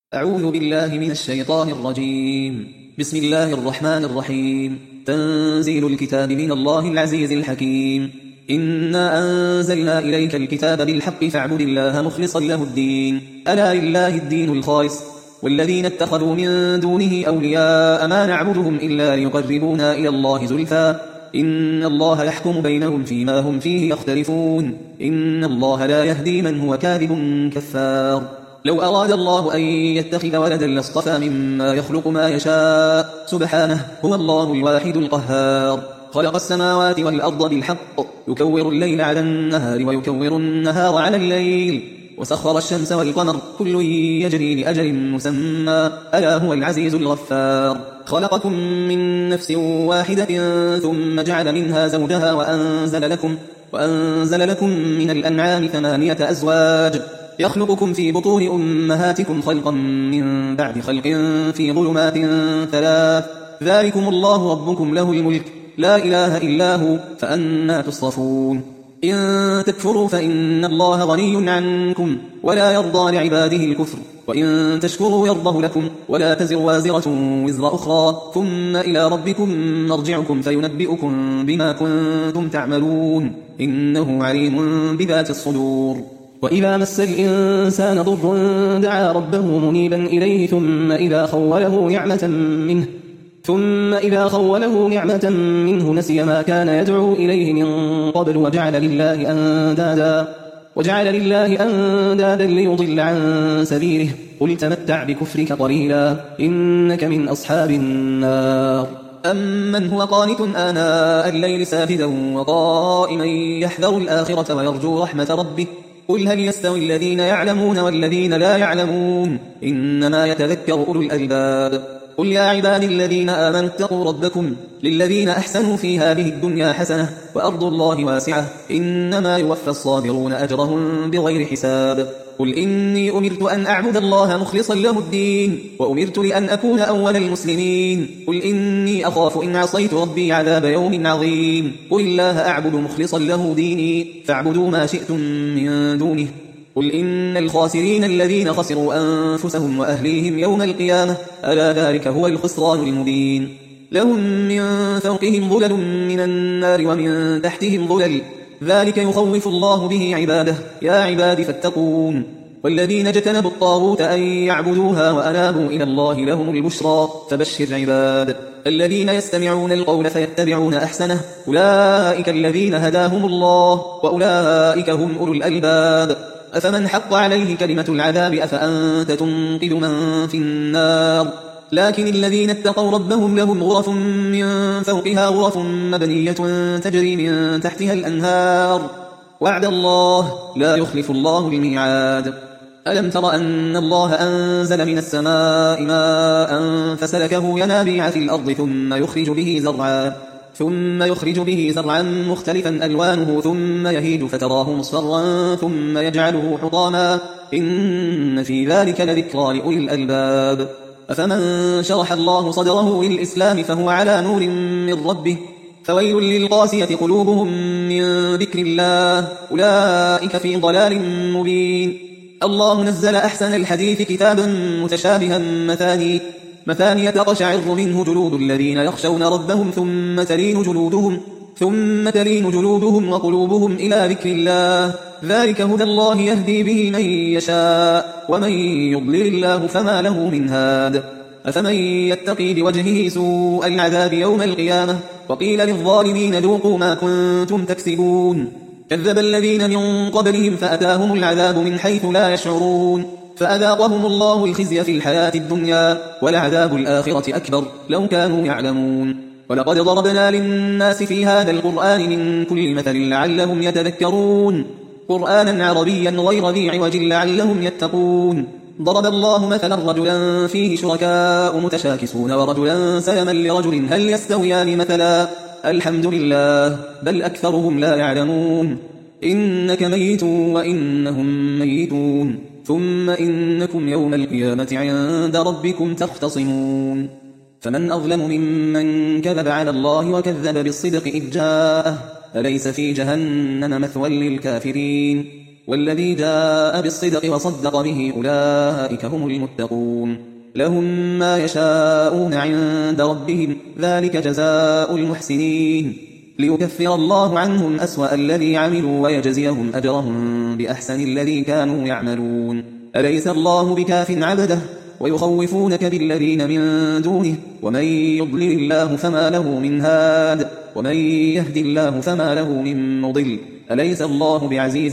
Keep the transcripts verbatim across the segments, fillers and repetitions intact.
أعوذ بالله من الشيطان الرجيم. بسم الله الرحمن الرحيم. تنزيل الكتاب من الله العزيز الحكيم. إنا أنزلنا إليك الكتاب بالحق فاعبد الله مخلصا له الدين، ألا لله الدين الخالص، والذين اتخذوا من دونه أولياء ما نعبدهم إلا ليقربونا إلى الله زلفى إن الله يحكم بينهم فيما هم فيه يختلفون، إن الله لا يهدي من هو كاذب كفار. لو أراد الله أن يتخذ ولدا لاصطفى مما يخلق ما يشاء، سبحانه، هو الله الواحد القهار. خلق السماوات والأرض بالحق، يكور الليل على النهار ويكور النهار على الليل، وسخر الشمس والقمر كل يجري لأجل مسمى، ألا هو العزيز الغفار. خلقكم من نفس واحدة ثم جعل منها زوجها وأنزل لكم, وأنزل لكم من الأنعام ثمانية أزواج، يخلقكم في بطون أمهاتكم خلقا من بعد خلق في ظلمات ثلاث، ذلكم الله ربكم له الملك، لا إله إلا هو، فأنى تصرفون. إن تكفروا فإن الله غني عنكم ولا يرضى لعباده الكفر، وإن تشكروا يرضه لكم، ولا تزر وازرة وزر أخرى، ثم إلى ربكم مرجعكم فينبئكم بما كنتم تعملون، إنه عليم بذات الصدور. وإذا مس الإنسان ضر دعا ربه منيبا إليه ثم إذا خوله نعمة منه ثم إذا خوله نعمة منه نسي ما كان يدعو إليه من قبل وجعل لله أندادا وجعل لله أندادا ليضل عن سبيله، قل تمتع بكفرك قليلا إنك من أصحاب النار. أمن هو قانت آناء الليل ساجدا وقائما يحذر الآخرة ويرجو رحمة ربه، قل هل يستوي الذين يعلمون والذين لا يعلمون، إنما يتذكر أولو الألباب. قل يا عبادي الذين آمنوا اتقوا ربكم للذين أحسنوا في هذه الدنيا حسنة وأرض الله واسعة، إنما يوفى الصابرون أجرهم بغير حساب. قل إني أمرت أن أعبد الله مخلصا له الدين، وأمرت لأن أكون أول المسلمين. قل إني أخاف إن عصيت ربي عذاب يوم عظيم. قل الله أعبد مخلصا له ديني، فاعبدوا ما شئتم من دونه. قل إن الخاسرين الذين خسروا أنفسهم وأهليهم يوم القيامة، ألا ذلك هو الخسران المبين. لهم من فوقهم ظلل من النار ومن تحتهم ظلل، ذلك يخوف الله به عباده، يا عباد فاتقون. والذين اجتنبوا الطاغوت أن يعبدوها وأنابوا إلى الله لهم البشرى، فبشر عباد. الذين يستمعون القول فيتبعون أحسنه، أولئك الذين هداهم الله، وأولئك هم أولو الألباب. أفمن حق عليه كلمة العذاب أفأنت تنقذ من في النار؟ لكن الذين اتقوا ربهم لهم غرف من فوقها غرف مبنية تجري من تحتها الأنهار، وعد الله لا يخلف الله الميعاد. ألم تر أن الله أنزل من السماء ماء فسلكه ينابيع في الأرض ثم يخرج به زرعا ثم يخرج به زرعا مختلفا ألوانه ثم يهيج فتراه مصفرا ثم يجعله حطاما، إن في ذلك لذكرى لأولي الألباب. أفمن شرح الله صدره للإسلام فهو على نور من ربه، فويل للقاسية قلوبهم من ذكر الله، أولئك في ضلال مبين. الله نزل أحسن الحديث كتابا متشابها مثاني مثانية تقشعر منه جلود الذين يخشون ربهم ثم تلين جلودهم ثم تلين جلودهم وقلوبهم إلى ذكر الله، ذلك هدى الله يهدي به من يشاء، ومن يضلل الله فما له من هاد. أفمن يتقي بوجهه سوء العذاب يوم القيامة، وقيل للظالمين ذوقوا ما كنتم تكسبون. كذب الذين من قبلهم فأتاهم العذاب من حيث لا يشعرون، فأذاقهم الله الخزي في الحياة الدنيا، ولعذاب الآخرة أكبر لو كانوا يعلمون. ولقد ضربنا للناس في هذا القرآن من كل مثل لعلهم يتذكرون، قرآنا عربيا غير ذي عوج لعلهم يتقون. ضرب الله مثلا رجلا فيه شركاء متشاكسون ورجلا سلما لرجل هل يستويان مثلا، الحمد لله بل أكثرهم لا يعلمون. إنك ميت وإنهم ميتون، ثم إنكم يوم القيامة عند ربكم تختصمون. فمن أظلم ممن كذب على الله وكذب بالصدق إذ جاءه، أليس في جهنم مثوى للكافرين؟ والذي جاء بالصدق وصدق به أولئك هم المتقون لهم ما يشاءون عند ربهم ذلك جزاء المحسنين ليكفر الله عنهم أسوأ الذي عملوا ويجزيهم أجرهم بأحسن الذي كانوا يعملون أليس الله بكاف عبده ويخوفونك بالذين من دونه ومن يضلل الله فما له من هاد ومن يهدي الله فما له من مضل أليس الله بعزيز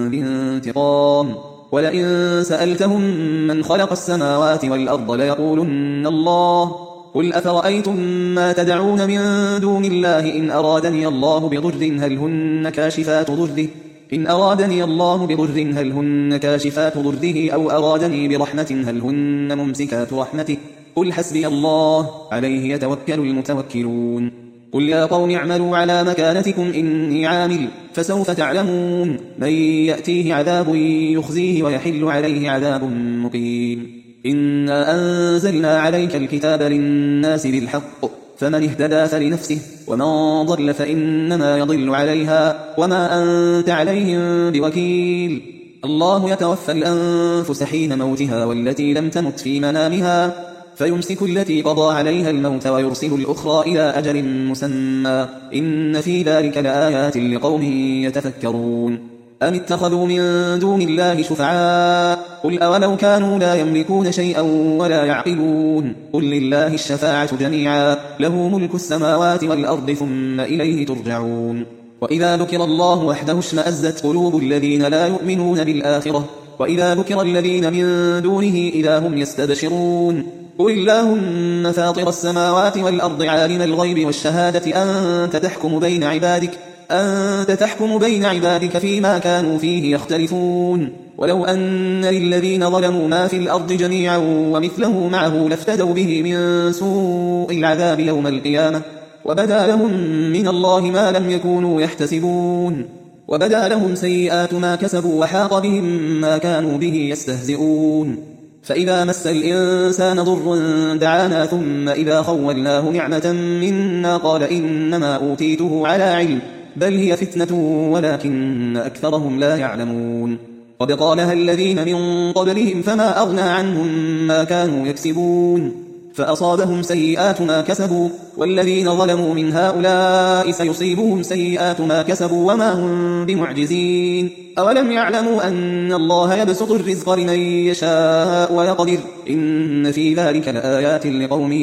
بانتقام ولئن سألتهم من خلق السماوات والأرض ليقولن الله قل أفرأيتم ما تدعون من دون الله إن أرادني الله بضر هل هن كاشفات ضره إن أرادني الله بضر هل هن كاشفات ضره أو أرادني برحمة هل هن ممسكات رحمته قل حسبي الله عليه يتوكل المتوكلون قل يا قوم اعملوا على مكانتكم إني عامل فسوف تعلمون من يأتيه عذاب يخزيه ويحل عليه عذاب مقيم إنا أنزلنا عليك الكتاب للناس بالحق فمن اهتدى فلنفسه ومن ضل فإنما يضل عليها وما أنت عليهم بوكيل الله يتوفى الأنفس حين موتها والتي لم تمت في منامها فيمسك التي قضى عليها الموت ويرسل الأخرى إلى أجل مسمى إن في ذلك لآيات لقوم يتفكرون أم اتخذوا من دون الله شفعاء قل أولو كانوا لا يملكون شيئا ولا يعقلون قل لله الشفاعة جميعا له ملك السماوات والأرض ثم إليه ترجعون وإذا ذكر الله وحده اشمأزت قلوب الذين لا يؤمنون بالآخرة وإذا ذكر الذين من دونه إذا هم يستبشرون قل اللهم فاطر السماوات والأرض عالم الغيب والشهادة أنت تحكم بين عبادك أنت تحكم بين عبادك فيما كانوا فيه يختلفون ولو أن للذين ظلموا ما في الأرض جميعا ومثله معه لافتدوا به من سوء العذاب يوم القيامة وبدا لهم من الله ما لم يكونوا يحتسبون وبدا لهم سيئات ما كسبوا وحاق بهم ما كانوا به يستهزئون فإذا مس الإنسان ضر دعانا ثم إذا خولناه نعمة منا قال إنما أوتيته على علم بل هي فتنة ولكن أكثرهم لا يعلمون قد قالها الذين من قبلهم فما أغنى عنهم ما كانوا يكسبون فأصابهم سيئات ما كسبوا والذين ظلموا من هؤلاء سيصيبهم سيئات ما كسبوا وما هم بمعجزين أولم يعلموا أن الله يبسط الرزق لمن يشاء ويقدر إن في ذلك لآيات لقوم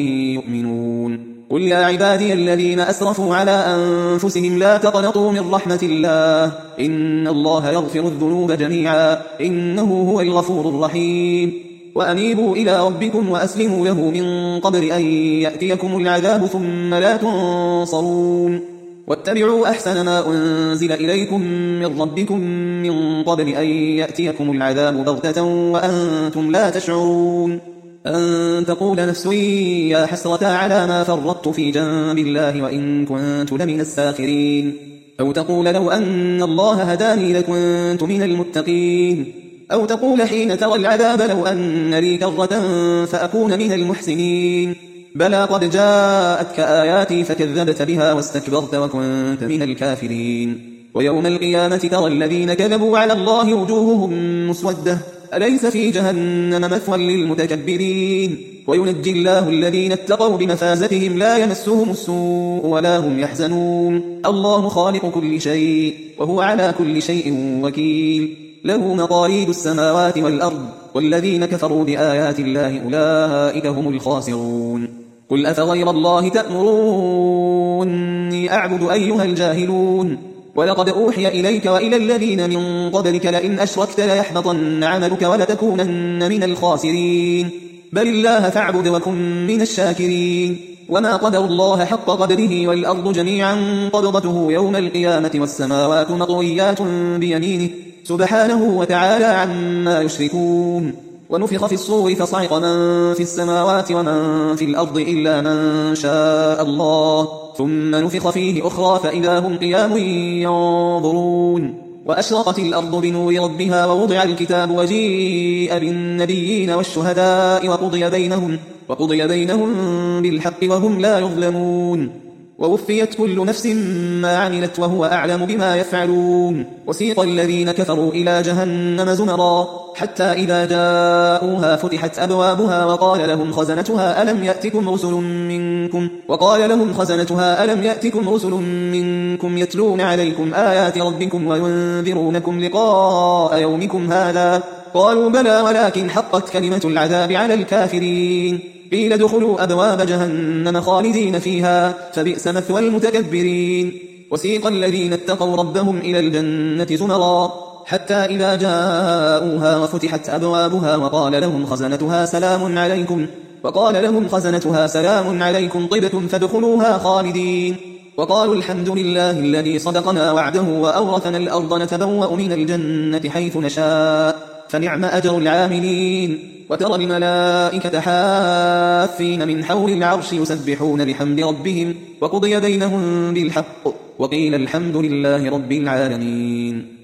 يؤمنون قل يا عبادي الذين أسرفوا على أنفسهم لا تقنطوا من رحمة الله إن الله يغفر الذنوب جميعا إنه هو الغفور الرحيم وأنيبوا إلى ربكم وأسلموا له من قبل أن يأتيكم العذاب ثم لا تنصرون واتبعوا أحسن ما أنزل إليكم من ربكم من قبل أن يأتيكم العذاب بغتة وأنتم لا تشعرون أن تقول نفس يا حسرة على ما فرطت في جنب الله وإن كنت لمن الساخرين أو تقول لو أن الله هداني لكنت من المتقين أو تقول حين ترى العذاب لو أن لي كرة فأكون من المحسنين بلى قد جاءتك آياتي فكذبت بها واستكبرت وكنت من الكافرين ويوم القيامة ترى الذين كذبوا على الله وجوههم مسودة أليس في جهنم مثوى للمتكبرين وينجي الله الذين اتقوا بمفازتهم لا يمسهم السوء ولا هم يحزنون الله خالق كل شيء وهو على كل شيء وكيل له مقاليد السماوات والأرض والذين كفروا بآيات الله أولئك هم الخاسرون قل أفغير الله تأمروني أعبد أيها الجاهلون ولقد أوحي إليك وإلى الذين من قبلك لئن أشركت ليحبطن عملك ولتكونن من الخاسرين بل الله فاعبد وكن من الشاكرين وما قدر الله حق قدره والأرض جميعا قبضته يوم القيامة والسماوات مطويات بيمينه سبحانه وتعالى عما يشركون ونفخ في الصور فصعق من في السماوات ومن في الأرض إلا من شاء الله ثم نفخ فيه أخرى فإذا هم قيام ينظرون وأشرقت الأرض بنور ربها ووضع الكتاب وجيء بالنبيين والشهداء وقضي بينهم, وقضي بينهم بالحق وهم لا يظلمون ووفيت كل نفس ما عملت وهو أعلم بما يفعلون. وسيق الذين كفروا إلى جهنم زمرا حتى إذا جاءوها فتحت أبوابها وقال لهم خزنتها ألم يأتكم رسل منكم وقال لهم خزنتها ألم يأتكم رسل منكم يتلون عليكم آيات ربكم وينذرونكم لقاء يومكم هذا قالوا بلى ولكن حقت كلمة العذاب على الكافرين. قيل ادخلوا أبواب جهنم خالدين فيها فبئس مثوى المتكبرين. وسيق الذين اتقوا ربهم إلى الجنة زمرا حتى إذا جاءوها وفتحت أبوابها وقال لهم خزنتها سلام عليكم وقال لهم خزنتها سلام عليكم طبتم فادخلوها خالدين. وقالوا الحمد لله الذي صدقنا وعده وأورثنا الأرض نتبوأ من الجنة حيث نشاء فنعم أجر العاملين. وترى الملائكة حافين من حول العرش يسبحون بحمد ربهم وقضي بينهم بالحق وقيل الحمد لله رب العالمين.